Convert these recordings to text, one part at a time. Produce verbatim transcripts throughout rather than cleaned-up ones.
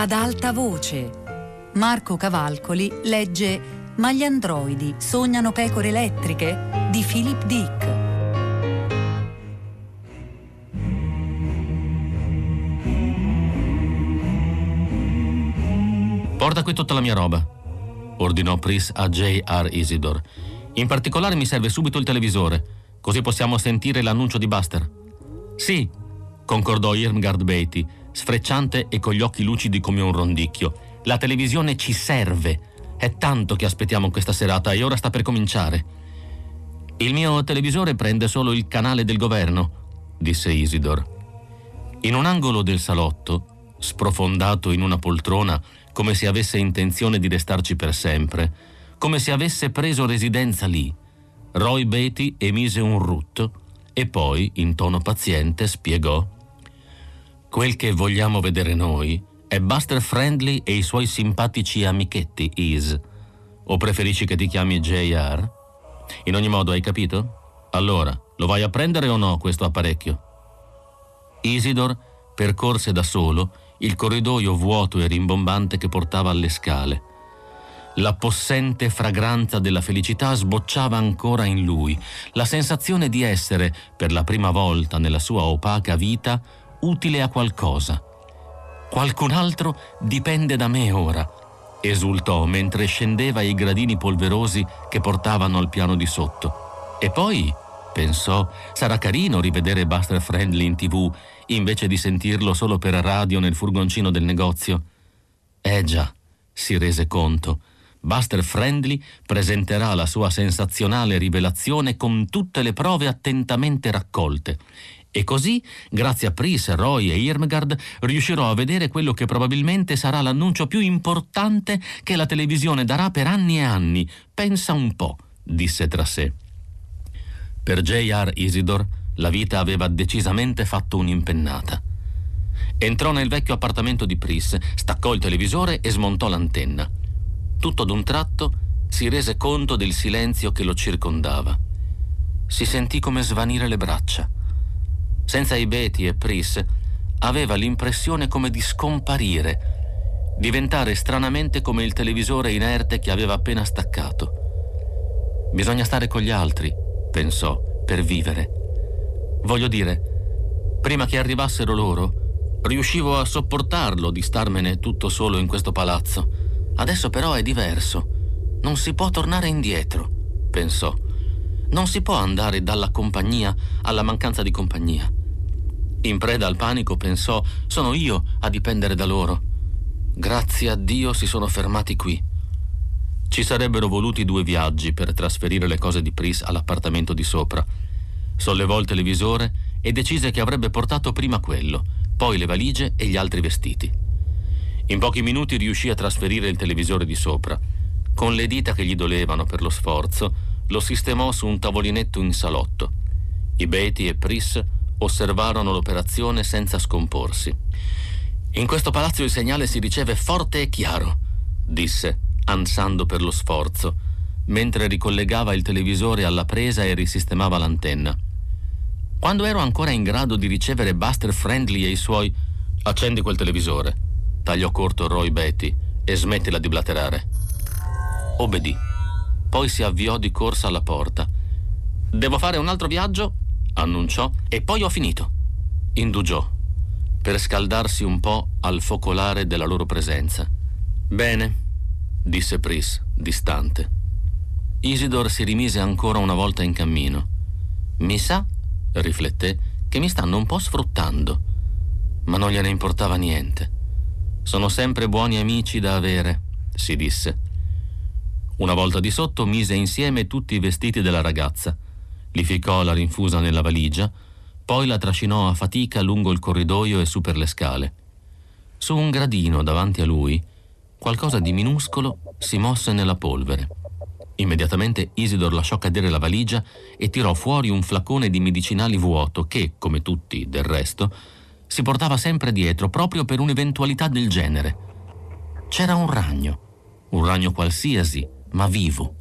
Ad alta voce. Marco Cavalcoli legge Ma gli androidi sognano pecore elettriche di Philip Dick. Porta qui tutta la mia roba, ordinò Pris a J R Isidore. In particolare mi serve subito il televisore, così possiamo sentire l'annuncio di Buster. Sì, concordò Irmgard Beatty, sfrecciante e con gli occhi lucidi come un rondicchio. La televisione ci serve. È tanto che aspettiamo questa serata e ora sta per cominciare. Il mio televisore prende solo il canale del governo, disse Isidore. In un angolo del salotto, sprofondato in una poltrona, come se avesse intenzione di restarci per sempre, come se avesse preso residenza lì, Roy Beatty emise un rutto e poi, in tono paziente, spiegò: quel che vogliamo vedere noi è Buster Friendly e i suoi simpatici amichetti, Is. O preferisci che ti chiami J R? In ogni modo, hai capito? Allora, lo vai a prendere o no questo apparecchio? Isidore percorse da solo il corridoio vuoto e rimbombante che portava alle scale. La possente fragranza della felicità sbocciava ancora in lui, la sensazione di essere, per la prima volta nella sua opaca vita, utile a qualcosa. Qualcun altro dipende da me ora, esultò mentre scendeva i gradini polverosi che portavano al piano di sotto. E poi, pensò, sarà carino rivedere Buster Friendly in tivù invece di sentirlo solo per radio nel furgoncino del negozio. Eh già, si rese conto, Buster Friendly presenterà la sua sensazionale rivelazione con tutte le prove attentamente raccolte. E così, grazie a Pris, Roy e Irmgard, riuscirò a vedere quello che probabilmente sarà l'annuncio più importante che la televisione darà per anni e anni. Pensa un po', disse tra sé. Per J R Isidore la vita aveva decisamente fatto un'impennata. Entrò nel vecchio appartamento di Pris, staccò il televisore e smontò l'antenna. Tutto ad un tratto si rese conto del silenzio che lo circondava. Si sentì come svanire le braccia. Senza i Beatty e Pris aveva l'impressione come di scomparire, diventare stranamente come il televisore inerte che aveva appena staccato. Bisogna stare con gli altri, pensò, per vivere. Voglio dire, prima che arrivassero loro, riuscivo a sopportarlo di starmene tutto solo in questo palazzo. Adesso però è diverso. Non si può tornare indietro, pensò. Non si può andare dalla compagnia alla mancanza di compagnia. In preda al panico pensò: sono io a dipendere da loro. Grazie a Dio si sono fermati qui. Ci sarebbero voluti due viaggi per trasferire le cose di Pris all'appartamento di sopra. Sollevò il televisore e decise che avrebbe portato prima quello, poi le valigie e gli altri vestiti. In pochi minuti riuscì a trasferire il televisore di sopra. Con le dita che gli dolevano per lo sforzo, lo sistemò su un tavolinetto in salotto. I Beatty e Pris osservarono l'operazione senza scomporsi. In questo palazzo il segnale si riceve forte e chiaro, disse, ansando per lo sforzo, mentre ricollegava il televisore alla presa e risistemava l'antenna. Quando ero ancora in grado di ricevere Buster Friendly e i suoi... Accendi quel televisore, tagliò corto Roy Beatty, e smettila di blaterare. Obbedì. Poi si avviò di corsa alla porta. Devo fare un altro viaggio, annunciò, e poi ho finito. Indugiò, per scaldarsi un po' al focolare della loro presenza. Bene, disse Pris, distante. Isidore si rimise ancora una volta in cammino. Mi sa, rifletté, che mi stanno un po' sfruttando. Ma non gliene importava niente. Sono sempre buoni amici da avere, si disse. Una volta di sotto mise insieme tutti i vestiti della ragazza, li ficcò alla rinfusa nella valigia, poi la trascinò a fatica lungo il corridoio e su per le scale. Su un gradino davanti a lui, qualcosa di minuscolo si mosse nella polvere. Immediatamente Isidore lasciò cadere la valigia e tirò fuori un flacone di medicinali vuoto che, come tutti del resto, si portava sempre dietro proprio per un'eventualità del genere. C'era un ragno, un ragno qualsiasi, ma vivo.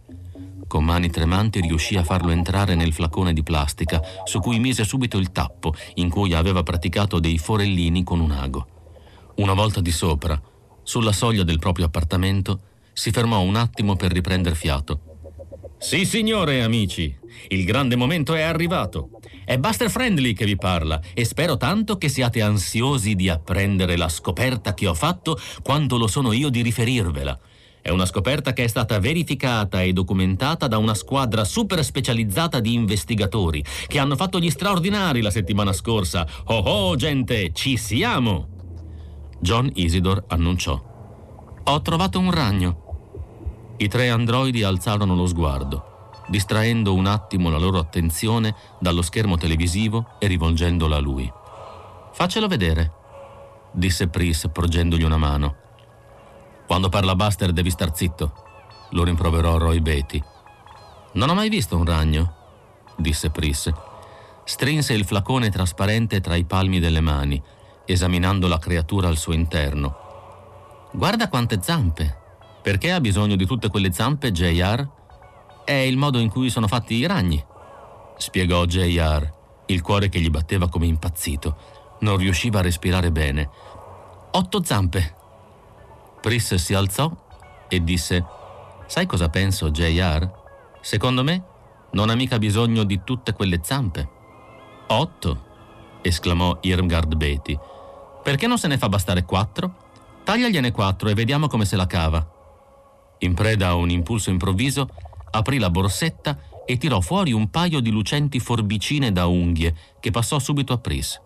Con mani tremanti riuscì a farlo entrare nel flacone di plastica, su cui mise subito il tappo, in cui aveva praticato dei forellini con un ago. Una volta di sopra, sulla soglia del proprio appartamento, si fermò un attimo per riprender fiato. «Sì, signore, amici, il grande momento è arrivato. È Buster Friendly che vi parla e spero tanto che siate ansiosi di apprendere la scoperta che ho fatto quanto lo sono io di riferirvela. È una scoperta che è stata verificata e documentata da una squadra super specializzata di investigatori che hanno fatto gli straordinari la settimana scorsa. Oh oh, gente, ci siamo!» John Isidore annunciò: «Ho trovato un ragno». I tre androidi alzarono lo sguardo, distraendo un attimo la loro attenzione dallo schermo televisivo e rivolgendola a lui. «Faccelo vedere», disse Pris, porgendogli una mano. «Quando parla Buster devi star zitto», lo rimproverò Roy Beatty. «Non ho mai visto un ragno», disse Pris. Strinse il flacone trasparente tra i palmi delle mani, esaminando la creatura al suo interno. «Guarda quante zampe! Perché ha bisogno di tutte quelle zampe, J R? È il modo in cui sono fatti i ragni», spiegò J R, il cuore che gli batteva come impazzito. Non riusciva a respirare bene. «Otto zampe». Pris si alzò e disse: «Sai cosa penso, J R? Secondo me non ha mica bisogno di tutte quelle zampe». «Otto?» esclamò Irmgard Beatty. «Perché non se ne fa bastare quattro? Tagliagliene quattro e vediamo come se la cava». In preda a un impulso improvviso, aprì la borsetta e tirò fuori un paio di lucenti forbicine da unghie che passò subito a Pris.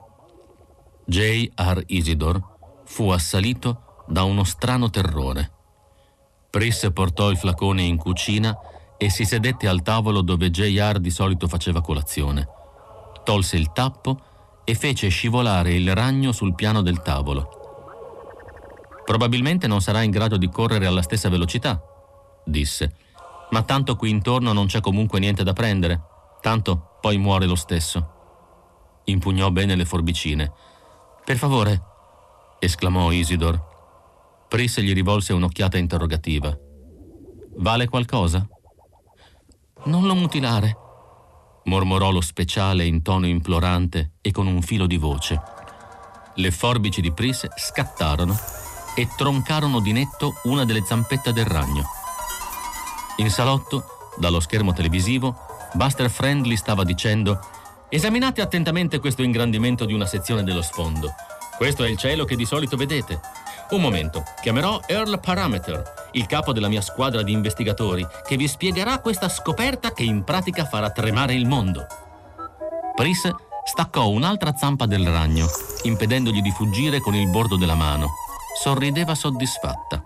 J R Isidore fu assalito da uno strano terrore. Pris portò il flacone in cucina e si sedette al tavolo dove J R di solito faceva colazione. Tolse il tappo e fece scivolare il ragno sul piano del tavolo. «Probabilmente non sarà in grado di correre alla stessa velocità», disse, «ma tanto qui intorno non c'è comunque niente da prendere. Tanto poi muore lo stesso». Impugnò bene le forbicine. «Per favore», esclamò Isidore. Pris gli rivolse un'occhiata interrogativa. «Vale qualcosa?» «Non lo mutilare», mormorò lo speciale in tono implorante e con un filo di voce. Le forbici di Pris scattarono e troncarono di netto una delle zampette del ragno. In salotto, dallo schermo televisivo, Buster Friendly stava dicendo: «Esaminate attentamente questo ingrandimento di una sezione dello sfondo. Questo è il cielo che di solito vedete. Un momento, chiamerò Earl Parameter, il capo della mia squadra di investigatori, che vi spiegherà questa scoperta che in pratica farà tremare il mondo». Pris staccò un'altra zampa del ragno, impedendogli di fuggire con il bordo della mano. Sorrideva soddisfatta.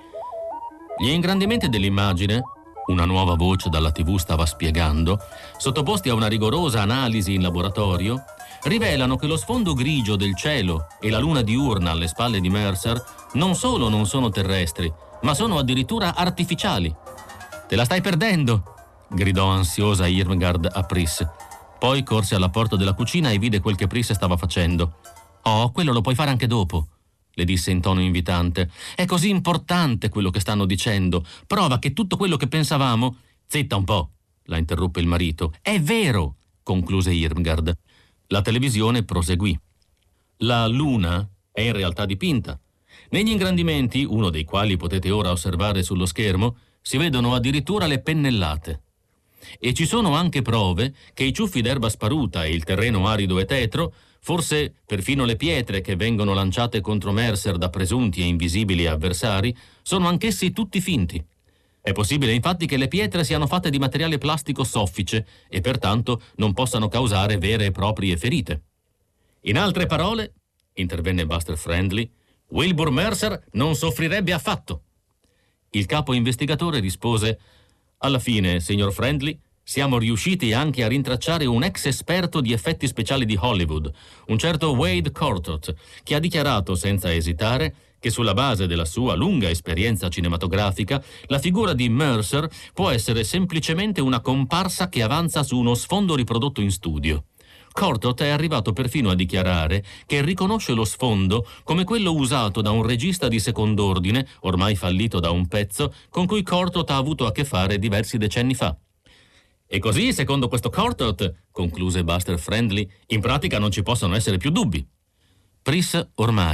Gli ingrandimenti dell'immagine, una nuova voce dalla tivù stava spiegando, sottoposti a una rigorosa analisi in laboratorio, rivelano che lo sfondo grigio del cielo e la luna diurna alle spalle di Mercer non solo non sono terrestri, ma sono addirittura artificiali. «Te la stai perdendo!» gridò ansiosa Irmgard a Pris. Poi corse alla porta della cucina e vide quel che Pris stava facendo. «Oh, quello lo puoi fare anche dopo», le disse in tono invitante. «È così importante quello che stanno dicendo. Prova che tutto quello che pensavamo...» «Zitta un po'», la interruppe il marito. «È vero», concluse Irmgard. La televisione proseguì. La luna è in realtà dipinta. Negli ingrandimenti, uno dei quali potete ora osservare sullo schermo, si vedono addirittura le pennellate. E ci sono anche prove che i ciuffi d'erba sparuta e il terreno arido e tetro, forse perfino le pietre che vengono lanciate contro Mercer da presunti e invisibili avversari, sono anch'essi tutti finti. È possibile infatti che le pietre siano fatte di materiale plastico soffice e pertanto non possano causare vere e proprie ferite. In altre parole, intervenne Buster Friendly, Wilbur Mercer non soffrirebbe affatto. Il capo investigatore rispose: «Alla fine, signor Friendly, siamo riusciti anche a rintracciare un ex esperto di effetti speciali di Hollywood, un certo Wade Cortot, che ha dichiarato senza esitare che sulla base della sua lunga esperienza cinematografica la figura di Mercer può essere semplicemente una comparsa che avanza su uno sfondo riprodotto in studio. Cortot è arrivato perfino a dichiarare che riconosce lo sfondo come quello usato da un regista di second'ordine, ormai fallito da un pezzo, con cui Cortot ha avuto a che fare diversi decenni fa. E così, secondo questo Cortot, concluse Buster Friendly, in pratica non ci possono essere più dubbi». Pris, ormai,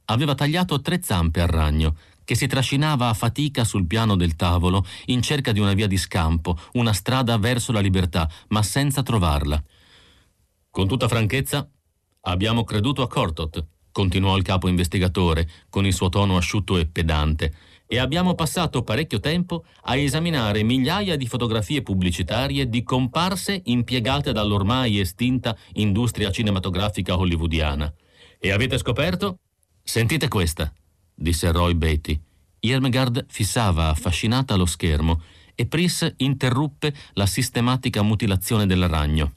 aveva tagliato tre zampe al ragno, che si trascinava a fatica sul piano del tavolo in cerca di una via di scampo, una strada verso la libertà, ma senza trovarla. Con tutta franchezza, abbiamo creduto a Cortot, continuò il capo investigatore con il suo tono asciutto e pedante, e abbiamo passato parecchio tempo a esaminare migliaia di fotografie pubblicitarie di comparse impiegate dall'ormai estinta industria cinematografica hollywoodiana. E avete scoperto? Sentite questa, disse Roy Batty. Irmgard fissava affascinata lo schermo e Pris interruppe la sistematica mutilazione del ragno.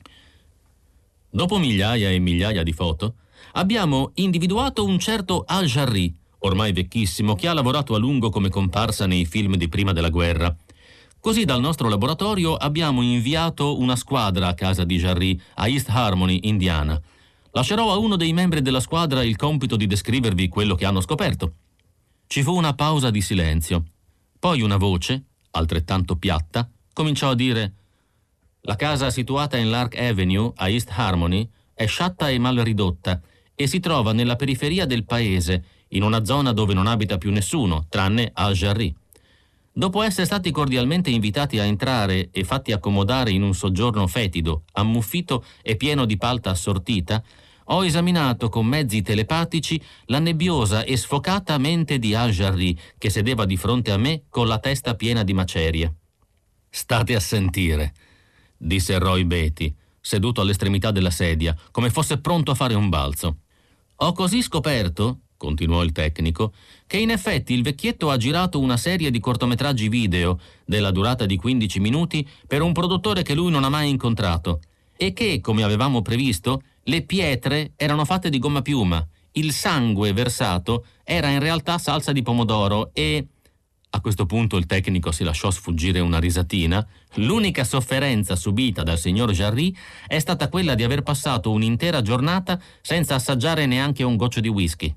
Dopo migliaia e migliaia di foto, abbiamo individuato un certo Al Jarry, ormai vecchissimo, che ha lavorato a lungo come comparsa nei film di prima della guerra. Così dal nostro laboratorio abbiamo inviato una squadra a casa di Jarry a East Harmony, Indiana. Lascerò a uno dei membri della squadra il compito di descrivervi quello che hanno scoperto. Ci fu una pausa di silenzio. Poi una voce, altrettanto piatta, cominciò a dire: «La casa situata in Lark Avenue, a East Harmony, è sciatta e mal ridotta e si trova nella periferia del paese, in una zona dove non abita più nessuno, tranne Al Jarry. Dopo essere stati cordialmente invitati a entrare e fatti accomodare in un soggiorno fetido, ammuffito e pieno di palta assortita, ho esaminato con mezzi telepatici la nebbiosa e sfocata mente di Al Jarry, che sedeva di fronte a me con la testa piena di macerie». «State a sentire», disse Roy Batty, seduto all'estremità della sedia, come fosse pronto a fare un balzo. «Ho così scoperto», continuò il tecnico, «che in effetti il vecchietto ha girato una serie di cortometraggi video della durata di quindici minuti per un produttore che lui non ha mai incontrato e che, come avevamo previsto, le pietre erano fatte di gomma piuma, il sangue versato era in realtà salsa di pomodoro e...» A questo punto il tecnico si lasciò sfuggire una risatina. «L'unica sofferenza subita dal signor Jarry è stata quella di aver passato un'intera giornata senza assaggiare neanche un goccio di whisky».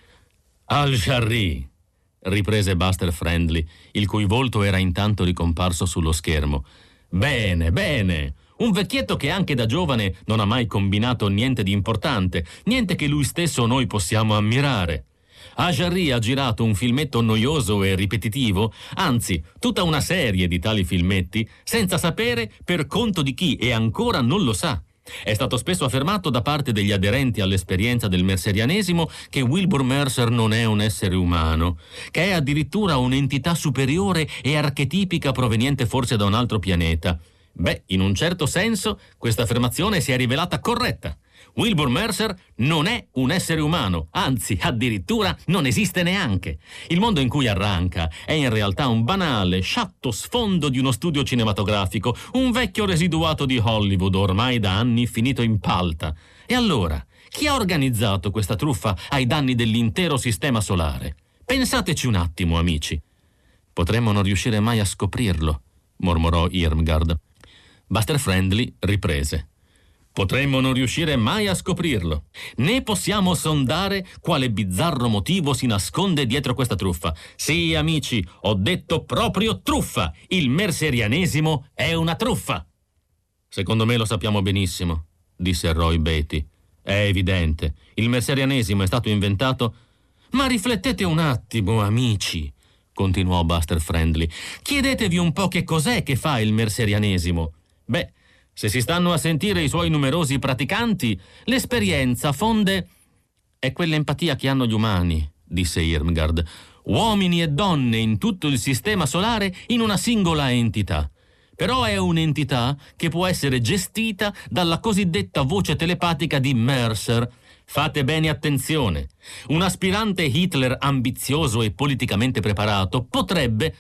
«Al Jarry», riprese Buster Friendly, il cui volto era intanto ricomparso sullo schermo. «Bene, bene. Un vecchietto che anche da giovane non ha mai combinato niente di importante, niente che lui stesso noi possiamo ammirare. Al Jarry ha girato un filmetto noioso e ripetitivo, anzi, tutta una serie di tali filmetti, senza sapere per conto di chi e ancora non lo sa. È stato spesso affermato da parte degli aderenti all'esperienza del merserianesimo che Wilbur Mercer non è un essere umano, che è addirittura un'entità superiore e archetipica proveniente forse da un altro pianeta. Beh, in un certo senso, questa affermazione si è rivelata corretta. Wilbur Mercer non è un essere umano, anzi, addirittura non esiste neanche. Il mondo in cui arranca è in realtà un banale, sciatto sfondo di uno studio cinematografico, un vecchio residuato di Hollywood ormai da anni finito in palta. E allora, chi ha organizzato questa truffa ai danni dell'intero sistema solare? Pensateci un attimo, amici». «Potremmo non riuscire mai a scoprirlo», mormorò Irmgard. Buster Friendly riprese: «Potremmo non riuscire mai a scoprirlo, né possiamo sondare quale bizzarro motivo si nasconde dietro questa truffa. Sì, amici, ho detto proprio truffa! Il merserianesimo è una truffa!» «Secondo me lo sappiamo benissimo», disse Roy Batty. «È evidente, il merserianesimo è stato inventato...» «Ma riflettete un attimo, amici», continuò Buster Friendly. «Chiedetevi un po' che cos'è che fa il merserianesimo. Beh, se si stanno a sentire i suoi numerosi praticanti, l'esperienza fonde...» «È quell'empatia che hanno gli umani», disse Irmgard. «Uomini e donne in tutto il sistema solare in una singola entità. Però è un'entità che può essere gestita dalla cosiddetta voce telepatica di Mercer. Fate bene attenzione. Un aspirante Hitler ambizioso e politicamente preparato potrebbe...»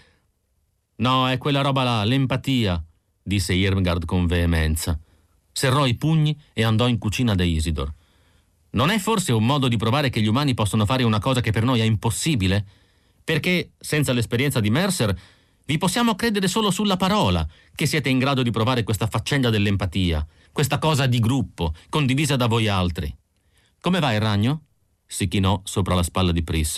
«No, è quella roba là, l'empatia», disse Irmgard con veemenza. Serrò i pugni e andò in cucina da Isidor. «Non è forse un modo di provare che gli umani possono fare una cosa che per noi è impossibile? Perché, senza l'esperienza di Mercer, vi possiamo credere solo sulla parola che siete in grado di provare questa faccenda dell'empatia, questa cosa di gruppo, condivisa da voi altri. Come va il ragno?» si chinò sopra la spalla di Pris.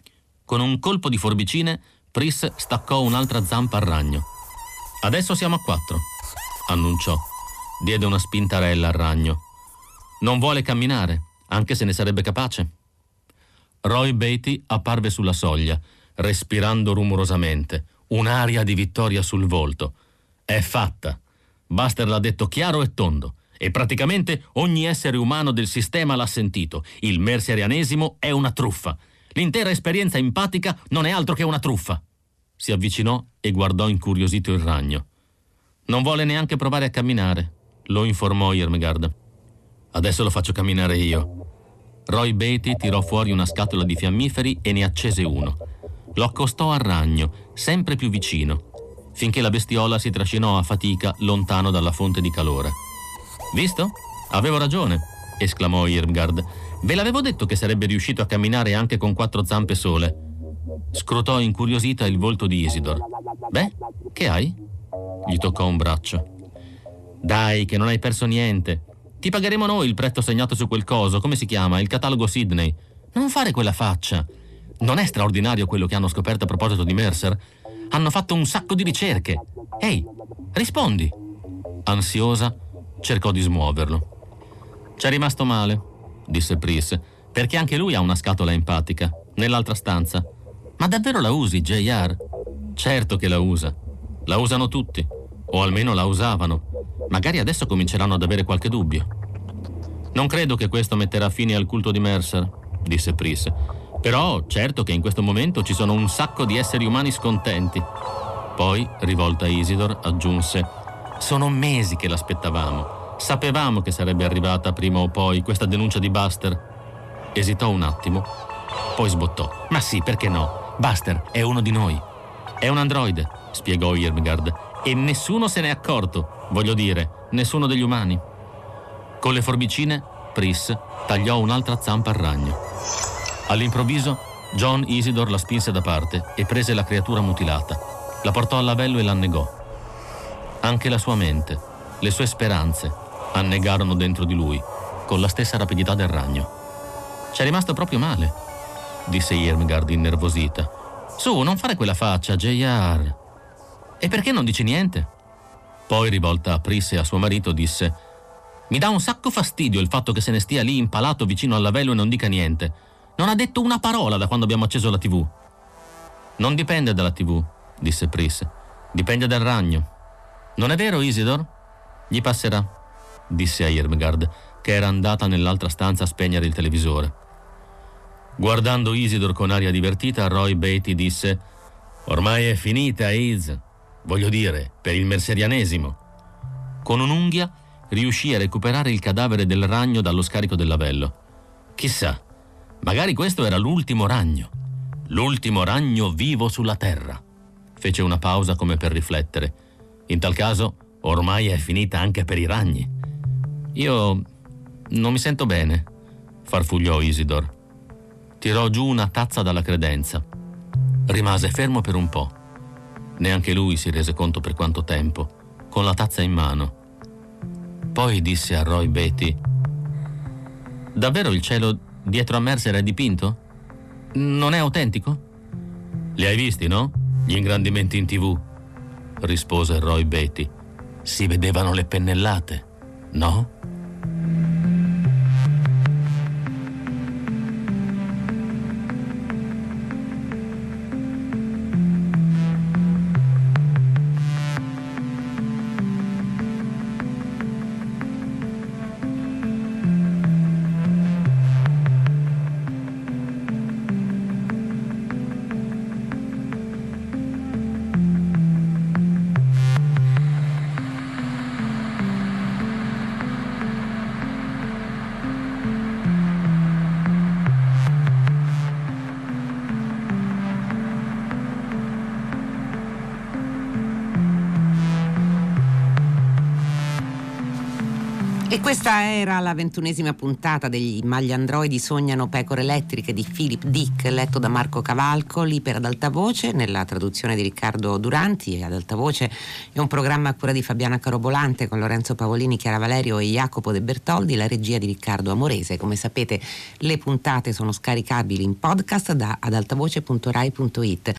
Con un colpo di forbicine, Pris staccò un'altra zampa al ragno. «Adesso siamo a quattro», annunciò. Diede una spintarella al ragno. «Non vuole camminare, anche se ne sarebbe capace». Roy Beatty apparve sulla soglia, respirando rumorosamente, un'aria di vittoria sul volto. È fatta. Buster l'ha detto chiaro e tondo, e praticamente ogni essere umano del sistema l'ha sentito. Il mercerianesimo è una truffa. L'intera esperienza empatica non è altro che una truffa. Si avvicinò e guardò incuriosito il ragno. Non vuole neanche provare a camminare, lo informò Irmgard. Adesso lo faccio camminare io. Roy Beatty tirò fuori una scatola di fiammiferi e ne accese uno. Lo accostò al ragno, sempre più vicino, finché la bestiola si trascinò a fatica lontano dalla fonte di calore. Visto? Avevo ragione, esclamò Irmgard. Ve l'avevo detto che sarebbe riuscito a camminare anche con quattro zampe sole. Scrutò incuriosita il volto di Isidor. Beh, che hai? Gli toccò un braccio. Dai, che non hai perso niente. Ti pagheremo noi il prezzo segnato su quel coso, come si chiama? Il catalogo Sidney. Non fare quella faccia. Non è straordinario quello che hanno scoperto a proposito di Mercer? Hanno fatto un sacco di ricerche. Ehi, rispondi. Ansiosa, cercò di smuoverlo. C'è rimasto male, disse Pris, perché anche lui ha una scatola empatica, nell'altra stanza. Ma davvero la usi, J R? Certo che la usa. La usano tutti, o almeno la usavano. Magari adesso cominceranno ad avere qualche dubbio. Non credo che questo metterà fine al culto di Mercer, disse Pris. Però certo che in questo momento ci sono un sacco di esseri umani scontenti. Poi, rivolta a Isidor, aggiunse: sono mesi che l'aspettavamo. Sapevamo che sarebbe arrivata prima o poi questa denuncia di Buster. Esitò un attimo, poi sbottò: ma sì, perché no? Buster è uno di noi. È un androide, spiegò Irmgard, e nessuno se n'è accorto. Voglio dire, nessuno degli umani. Con le forbicine, Pris tagliò un'altra zampa al ragno. All'improvviso, John Isidor la spinse da parte e prese la creatura mutilata. La portò al lavello e l'annegò. Anche la sua mente, le sue speranze, annegarono dentro di lui, con la stessa rapidità del ragno. C'è rimasto proprio male, disse Irmgard innervosita. Su, non fare quella faccia, J R. E perché non dici niente? Poi, rivolta a Pris e a suo marito, disse: mi dà un sacco fastidio il fatto che se ne stia lì impalato vicino al lavello e non dica niente. Non ha detto una parola da quando abbiamo acceso la tivù. Non dipende dalla tivù, disse Pris. Dipende dal ragno. Non è vero, Isidor? Gli passerà, disse a Irmgard, che era andata nell'altra stanza a spegnere il televisore. Guardando Isidor con aria divertita, Roy Beatty disse: ormai è finita, Iz. Voglio dire, per il mercerianesimo. Con un'unghia riuscì a recuperare il cadavere del ragno dallo scarico del lavello. Chissà, magari questo era l'ultimo ragno. L'ultimo ragno vivo sulla Terra. Fece una pausa come per riflettere. In tal caso, ormai è finita anche per i ragni. Io non mi sento bene, farfugliò Isidor. Tirò giù una tazza dalla credenza. Rimase fermo per un po'. Neanche lui si rese conto per quanto tempo, con la tazza in mano. Poi disse a Roy Beatty: davvero il cielo dietro a Mercer è dipinto? Non è autentico? Li hai visti, no? Gli ingrandimenti in tivù, rispose Roy Beatty. Si vedevano le pennellate, no? E questa era la ventunesima puntata degli Ma gli androidi sognano pecore elettriche di Philip Dick, letto da Marco Cavalcoli per Ad Alta Voce, nella traduzione di Riccardo Duranti. E Ad Alta Voce è un programma a cura di Fabiana Carobolante, con Lorenzo Pavolini, Chiara Valerio e Jacopo De Bertoldi, la regia di Riccardo Amorese. Come sapete, le puntate sono scaricabili in podcast da adaltavoce punto rai punto it.